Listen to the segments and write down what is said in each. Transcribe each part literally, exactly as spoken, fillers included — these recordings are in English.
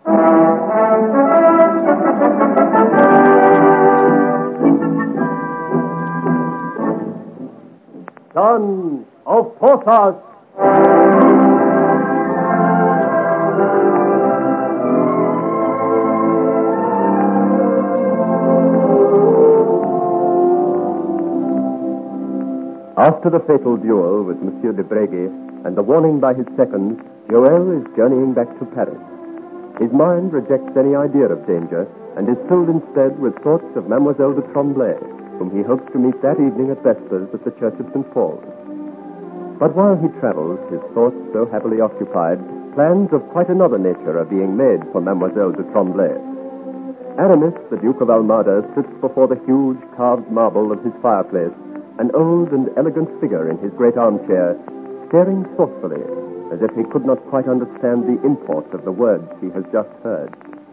Sons of Porthos. After the fatal duel with Monsieur de Breguet and the warning by his seconds, Joel is journeying back to Paris. His mind rejects any idea of danger and is filled instead with thoughts of Mademoiselle de Tremblay, whom he hopes to meet that evening at Vespers at the Church of Saint Paul's. But while he travels, his thoughts so happily occupied, plans of quite another nature are being made for Mademoiselle de Tremblay. Aramis, the Duke of Almada, sits before the huge carved marble of his fireplace, an old and elegant figure in his great armchair, staring thoughtfully, as if he could not quite understand the import of the words he has just heard.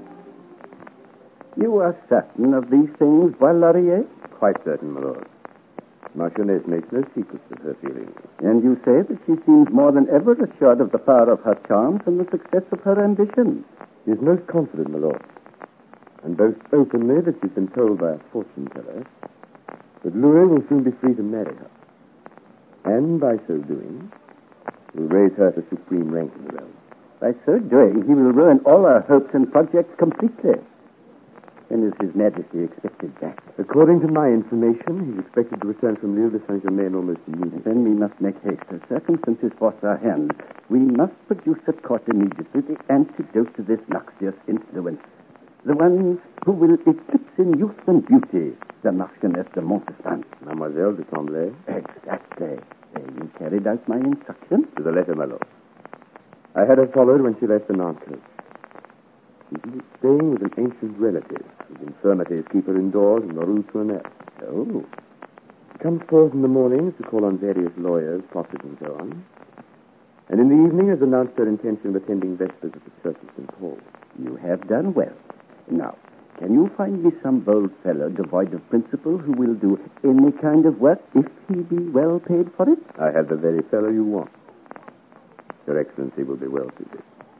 You are certain of these things, Bois-Laurier? Quite certain, my lord. Marchioness makes no secrets of her feelings. And you say that she seems more than ever assured of the power of her charms and the success of her ambition. She is most confident, my lord, and boasts openly that she's been told by a fortune-teller that Louis will soon be free to marry her. And by so doing, will raise her to supreme rank in the realm. By so doing, he will ruin all our hopes and projects completely. When is His Majesty expected back? According to my information, he's expected to return from Lille to Saint-Germain almost immediately. Then we must make haste. The circumstances force our hand. We must produce at court immediately the antidote to this noxious influence. The ones who will eclipse in youth and beauty the Marchioness de Montespan. Mademoiselle de Tremblay? Exactly. Uh, you carried out my instructions? To the letter, my lord. I had her followed when she left the Nantes. She's staying with an ancient relative whose infirmities keep her indoors in the Rue Tournelle. Oh. She comes forth in the mornings to call on various lawyers, prophets, and so on. And in the evening has announced her intention of attending Vespers at the Church of Saint Paul. You have done well. Now, can you find me some bold fellow devoid of principle who will do any kind of work if he be well paid for it? I have the very fellow you want. Your Excellency will be well suited.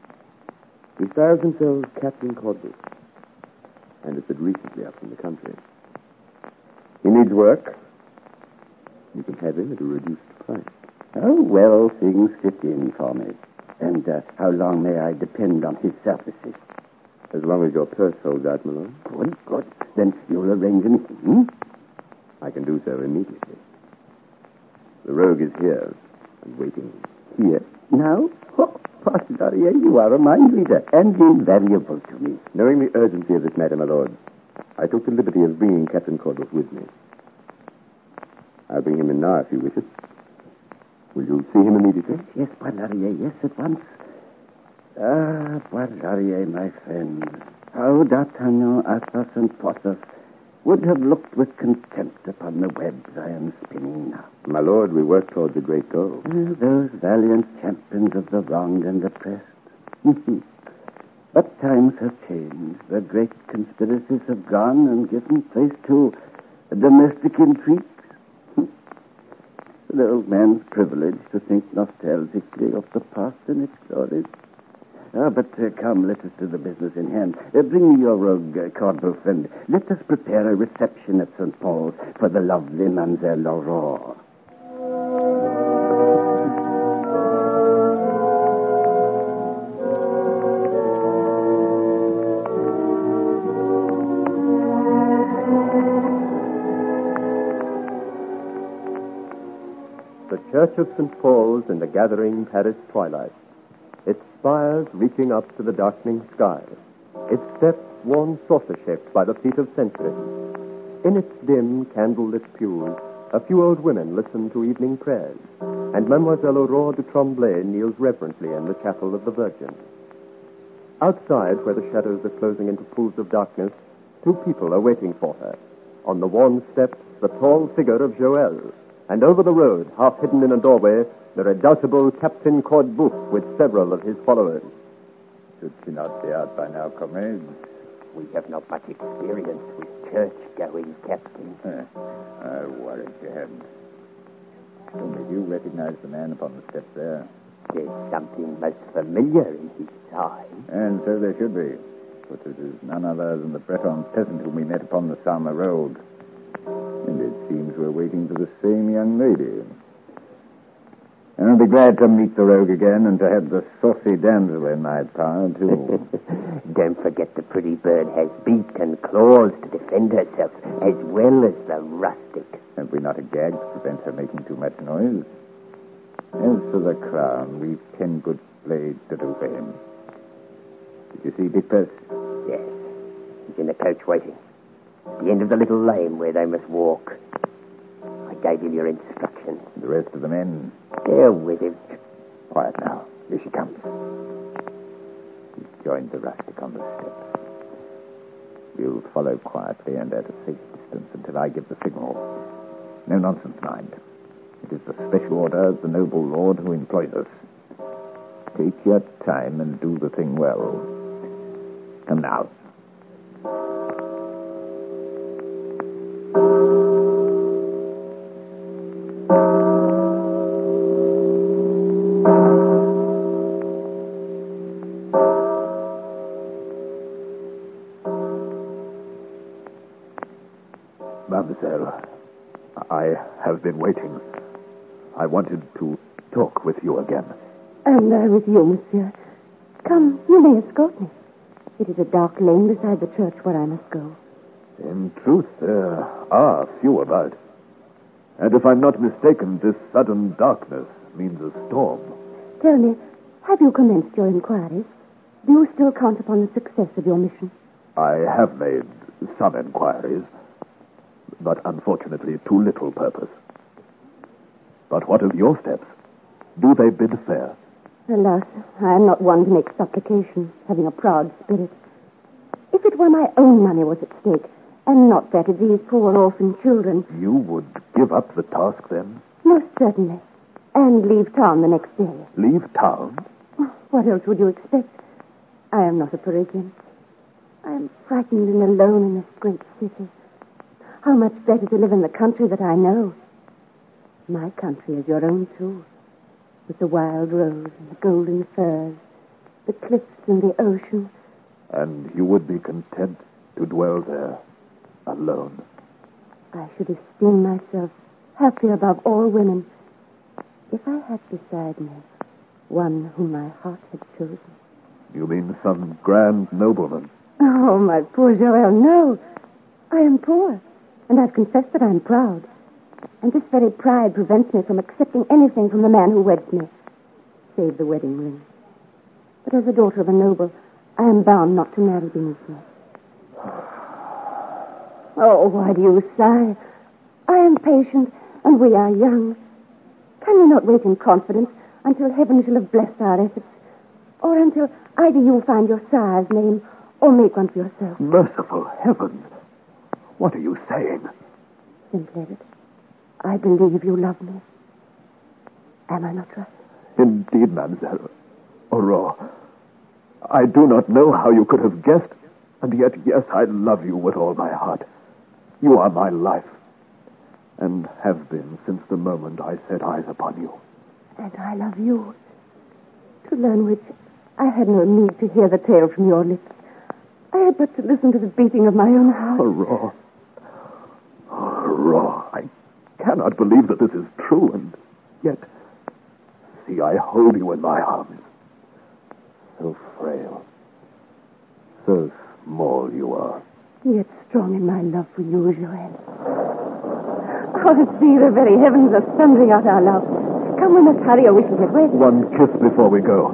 He styles himself Captain Corbeau, and has been recently up from the country. He needs work. You can have him at a reduced price. How well things fit in for me. And uh, how long may I depend on his services? As long as your purse holds out, my lord. Good, good. Then you'll arrange anything, hmm? I can do so immediately. The rogue is here, and waiting here. Now? Oh, Bois-Laurier, you are a mind reader, and invaluable to me. Knowing the urgency of this matter, my lord, I took the liberty of bringing Captain Corbeau with me. I'll bring him in now, if you wish it. Will you see him immediately? Yes, yes, Bois-Laurier, yes, at once. Ah, Bois-Laurier, my friend, how D'Artagnan, Athos, and Porthos would have looked with contempt upon the webs I am spinning now. My lord, we work towards a great goal. Ah, those valiant champions of the wronged and oppressed. But times have changed. The great conspiracies have gone and given place to domestic intrigues. The old man's privilege to think nostalgically of the past and its glories. Ah, but uh, come, let us do the business in hand. Uh, bring me your rogue, uh, Corbeau friend. Let us prepare a reception at Saint Paul's for the lovely Mademoiselle Aurore. The Church of Saint Paul's in the gathering Paris twilight. Its spires reaching up to the darkening sky. Its steps worn saucer-shaped by the feet of centuries. In its dim, candle-lit pews, a few old women listen to evening prayers, and Mademoiselle Aurore de Tremblay kneels reverently in the chapel of the Virgin. Outside, where the shadows are closing into pools of darkness, two people are waiting for her. On the worn steps, the tall figure of Joel, and over the road, half hidden in a doorway, the redoubtable Captain Corbeau with several of his followers. Should she not be out by now, comrades? We have not much experience with church-going, Captain. I worried you hadn't. Only you recognize the man upon the steps there. There's something most familiar in his time. And so there should be. But it is none other than the Breton peasant whom we met upon the Salma road. And it seems we're waiting for the same young lady. And I'll be glad to meet the rogue again and to have the saucy damsel in my power, too. Don't forget the pretty bird has beak and claws to defend herself, as well as the rustic. Have we not a gag to prevent her making too much noise? As for the crown, we've ten good blades to do for him. Did you see Dick Purse? Yes. He's in the coach waiting. At the end of the little lane where they must walk. I gave him your instructions. The rest of the men? They're with him. Quiet now. Here she comes. He's joined the rustic on the steps. We'll follow quietly and at a safe distance until I give the signal. No nonsense, mind. It is the special order of the noble lord who employs us. Take your time and do the thing well. Come now. Mademoiselle, I have been waiting. I wanted to talk with you again. And I with you, monsieur. Come, you may escort me. It is a dark lane beside the church where I must go. In truth, there are few about. And if I'm not mistaken, this sudden darkness means a storm. Tell me, have you commenced your inquiries? Do you still count upon the success of your mission? I have made some inquiries, but unfortunately to little purpose. But what of your steps? Do they bid fair? Alas, I am not one to make supplication, having a proud spirit. If it were my own money was at stake, and not that of these poor orphan children... You would give up the task, then? Most certainly. And leave town the next day. Leave town? What else would you expect? I am not a Parisian. I am frightened and alone in this great city. How much better to live in the country that I know. My country is your own, too. With the wild rose and the golden firs, the cliffs and the ocean. And you would be content to dwell there, alone? I should esteem myself happy above all women if I had beside me one whom my heart had chosen. You mean some grand nobleman? Oh, my poor Joël, no. I am poor, and I've confessed that I'm proud. And this very pride prevents me from accepting anything from the man who weds me, save the wedding ring. But as a daughter of a noble, I am bound not to marry beneath me. Oh, why do you sigh? I am patient, and we are young. Can we not wait in confidence until heaven shall have blessed our efforts? Or until either you find your sire's name or make one for yourself? Merciful heavens! What are you saying? Simply that I believe you love me. Am I not right? Indeed, mademoiselle. Aurore, I do not know how you could have guessed, and yet, yes, I love you with all my heart. You are my life, and have been since the moment I set eyes upon you. And I love you. To learn which, I had no need to hear the tale from your lips. I had but to listen to the beating of my own heart. Aurore. Aurore, I cannot believe that this is true, and yet, see, I hold you in my arms. So frail, so small you are. Yet strong in my love for you, Joël. Oh, see, the very heavens are thundering out our love. Come, we must hurry or we shall get wet. One kiss before we go.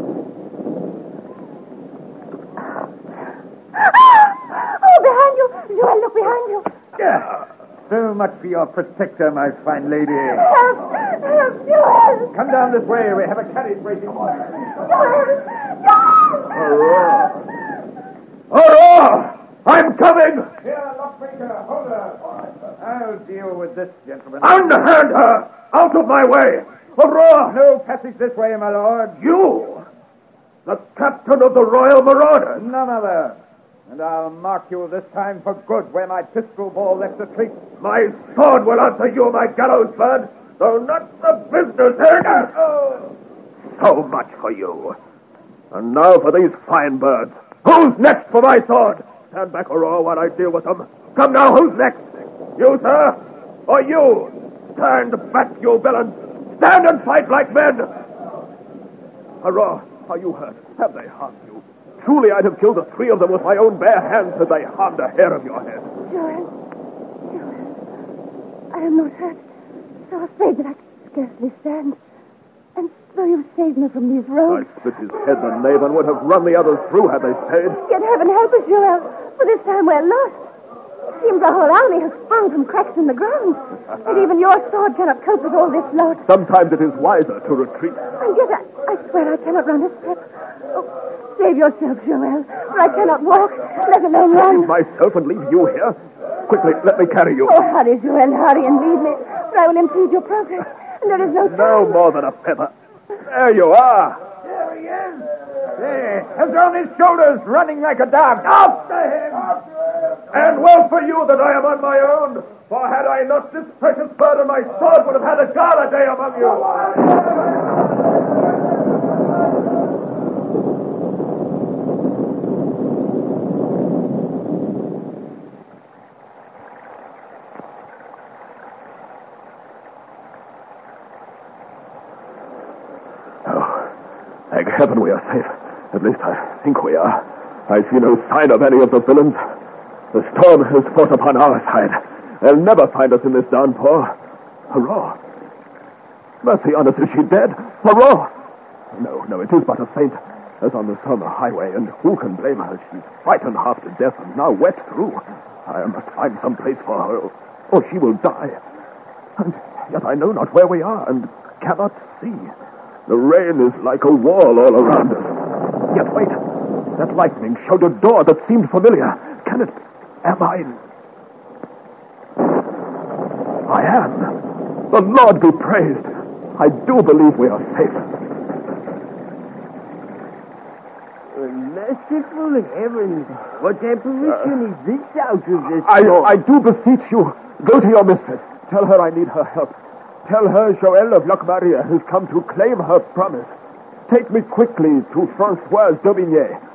Oh, behind you! Joël, look behind you. Yeah. So much for your protector, my fine lady. Help! Help, Joël! Come down this way. We have a carriage waiting. Joël! Joël! Aurore! Aurore! I'm coming! Here, lockmaker, hold her. I'll deal with this gentleman. Unhand her! Out of my way! Aurore! No passage this way, my lord. You! The captain of the Royal Marauders! None other. And I'll mark you this time for good where my pistol ball left a trace. My sword will answer you, my gallows bird, though not the business end. Oh. So much for you. And now for these fine birds. Who's next for my sword? Stand back, Aurora, while I deal with them. Come now, who's next? You, sir? Or you? Stand back, you villains. Stand and fight like men. Aurora, are you hurt? Have they harmed you? Truly, I'd have killed the three of them with my own bare hands had they harmed a hair of your head. Joel. Joel. I am not hurt. So afraid that I can scarcely stand. And so you saved me from these rogues. I split his head, the knave, and would have run the others through had they stayed. Yet heaven help us, Joel. For this time we're lost. It seems the whole army has sprung from cracks in the ground. And even your sword cannot cope with all this load. Sometimes it is wiser to retreat. And yet I, I swear I cannot run a step. Oh, save yourself, Joel, for I cannot walk, let alone run. Save myself and leave you here? Quickly, let me carry you. Oh, hurry, Joel, hurry and leave me, for I will impede your progress. And there is no time. No more than a feather. There you are. There he is. There, has on his shoulders, running like a dog. After him! And well for you that I am on my own. For had I not this precious burden, my sword would have had a gala day among you. Thank heaven we are safe. At least I think we are. I see no sign of any of the villains. The storm has fought upon our side. They'll never find us in this downpour. Hurrah! Mercy on us, is she dead? Hurrah! No, no, it is but a faint, as on the summer highway, and who can blame her? She's frightened half to death and now wet through. I must find some place for her, or she will die. And yet I know not where we are, and cannot see. The rain is like a wall all around us. Yet wait, that lightning showed a door that seemed familiar. Can it be? Am I? I am. The Lord be praised. I do believe we are safe. Merciful heavens, what apparition uh, is this out of this I, I do beseech you, go to your mistress. Tell her I need her help. Tell her Joel of Locmaria has come to claim her promise. Take me quickly to Francoise d'Aubigné.